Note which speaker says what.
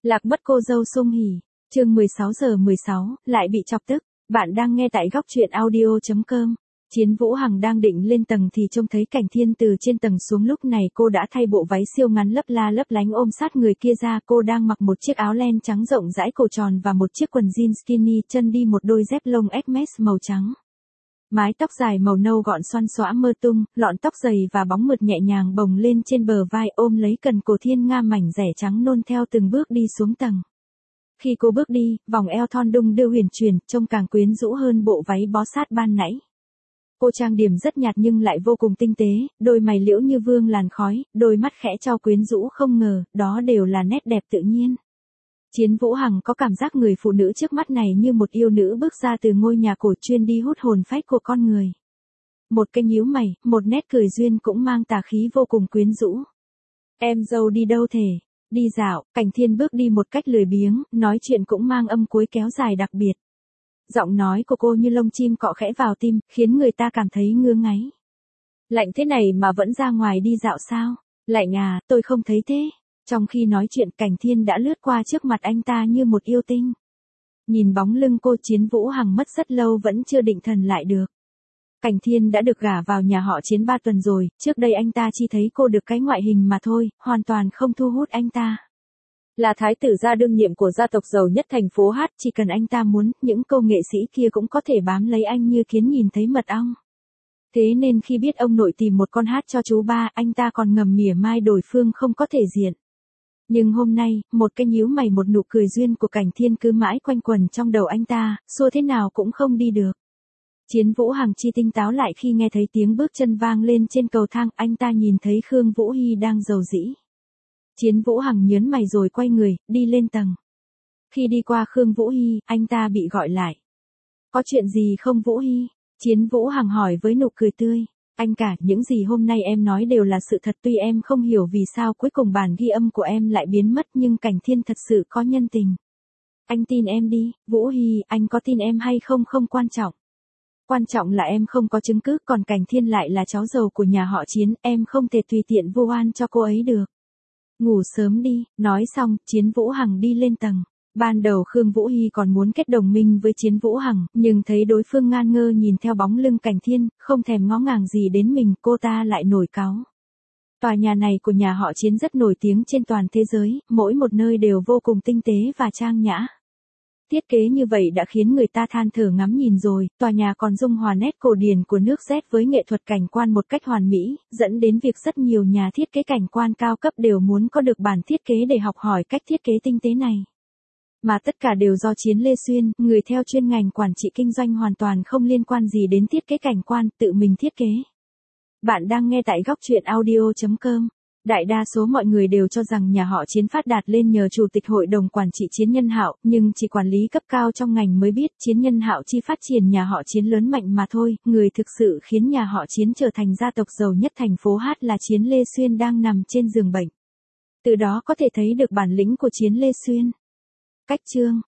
Speaker 1: Lạc mất cô dâu Sung Hỉ. Chương 16:16, lại bị chọc tức. Bạn đang nghe tại góc truyện audio.com. Chiến Vũ Hằng đang định lên tầng thì trông thấy Cảnh Thiên từ trên tầng xuống, lúc này cô đã thay bộ váy siêu ngắn lấp la lấp lánh ôm sát người kia ra, cô đang mặc một chiếc áo len trắng rộng rãi cổ tròn và một chiếc quần jean skinny, chân đi một đôi dép lông Hermes màu trắng. Mái tóc dài màu nâu gọn xoăn xõa mơ tung, lọn tóc dày và bóng mượt nhẹ nhàng bồng lên trên bờ vai, ôm lấy cần cổ thiên nga mảnh rẻ trắng nôn theo từng bước đi xuống tầng. Khi cô bước đi, vòng eo thon đung đưa huyền chuyển, trông càng quyến rũ hơn bộ váy bó sát ban nãy. Cô trang điểm rất nhạt nhưng lại vô cùng tinh tế, đôi mày liễu như vương làn khói, đôi mắt khẽ trao quyến rũ không ngờ, đó đều là nét đẹp tự nhiên. Chiến Vũ Hằng có cảm giác người phụ nữ trước mắt này như một yêu nữ bước ra từ ngôi nhà cổ chuyên đi hút hồn phách của con người. Một cái nhíu mày, một nét cười duyên cũng mang tà khí vô cùng quyến rũ. Em dâu đi đâu thể? Đi dạo. Cảnh Thiên bước đi một cách lười biếng, nói chuyện cũng mang âm cuối kéo dài đặc biệt. Giọng nói của cô như lông chim cọ khẽ vào tim, khiến người ta cảm thấy ngứa ngáy. Lạnh thế này mà vẫn ra ngoài đi dạo sao? Lạnh à, tôi không thấy thế. Trong khi nói chuyện, Cảnh Thiên đã lướt qua trước mặt anh ta như một yêu tinh. Nhìn bóng lưng cô, Chiến Vũ Hằng mất rất lâu vẫn chưa định thần lại được. Cảnh Thiên đã được gả vào nhà họ Chiến 3 tuần rồi, trước đây anh ta chỉ thấy cô được cái ngoại hình mà thôi, hoàn toàn không thu hút anh ta. Là thái tử gia đương nhiệm của gia tộc giàu nhất thành phố Hát, chỉ cần anh ta muốn, những cô nghệ sĩ kia cũng có thể bám lấy anh như kiến nhìn thấy mật ong. Thế nên khi biết ông nội tìm một con hát cho chú ba, anh ta còn ngầm mỉa mai đối phương không có thể diện. Nhưng hôm nay, một cái nhíu mày một nụ cười duyên của Cảnh Thiên cứ mãi quanh quẩn trong đầu anh ta, xua thế nào cũng không đi được. Chiến Vũ Hằng chi tinh táo lại khi nghe thấy tiếng bước chân vang lên trên cầu thang, anh ta nhìn thấy Khương Vũ Hi đang rầu rĩ. Chiến Vũ Hằng nhớn mày rồi quay người, đi lên tầng. Khi đi qua Khương Vũ Hi, anh ta bị gọi lại. Có chuyện gì không Vũ Hi? Chiến Vũ Hằng hỏi với nụ cười tươi. Anh cả, những gì hôm nay em nói đều là sự thật, tuy em không hiểu vì sao cuối cùng bản ghi âm của em lại biến mất, nhưng Cảnh Thiên thật sự có nhân tình. Anh tin em đi, Vũ Hi, anh có tin em hay không không quan trọng. Quan trọng là em không có chứng cứ, còn Cảnh Thiên lại là cháu giàu của nhà họ Chiến, em không thể tùy tiện vu oan cho cô ấy được. Ngủ sớm đi. Nói xong, Chiến Vũ Hằng đi lên tầng. Ban đầu Khương Vũ Hi còn muốn kết đồng minh với Chiến Vũ Hằng, nhưng thấy đối phương ngan ngơ nhìn theo bóng lưng Cảnh Thiên, không thèm ngó ngàng gì đến mình, cô ta lại nổi cáu. Tòa nhà này của nhà họ Chiến rất nổi tiếng trên toàn thế giới, mỗi một nơi đều vô cùng tinh tế và trang nhã. Thiết kế như vậy đã khiến người ta than thở ngắm nhìn rồi, tòa nhà còn dung hòa nét cổ điển của nước Z với nghệ thuật cảnh quan một cách hoàn mỹ, dẫn đến việc rất nhiều nhà thiết kế cảnh quan cao cấp đều muốn có được bản thiết kế để học hỏi cách thiết kế tinh tế này. Mà tất cả đều do Chiến Lê Xuyên, người theo chuyên ngành quản trị kinh doanh hoàn toàn không liên quan gì đến thiết kế cảnh quan, tự mình thiết kế. Bạn đang nghe tại góc truyện audio.com. Đại đa số mọi người đều cho rằng nhà họ Chiến phát đạt lên nhờ chủ tịch hội đồng quản trị Chiến Nhân Hạo, nhưng chỉ quản lý cấp cao trong ngành mới biết Chiến Nhân Hạo chỉ phát triển nhà họ Chiến lớn mạnh mà thôi, người thực sự khiến nhà họ Chiến trở thành gia tộc giàu nhất thành phố Hát là Chiến Lê Xuyên đang nằm trên giường bệnh. Từ đó có thể thấy được bản lĩnh của Chiến Lê Xuyên. Cách chương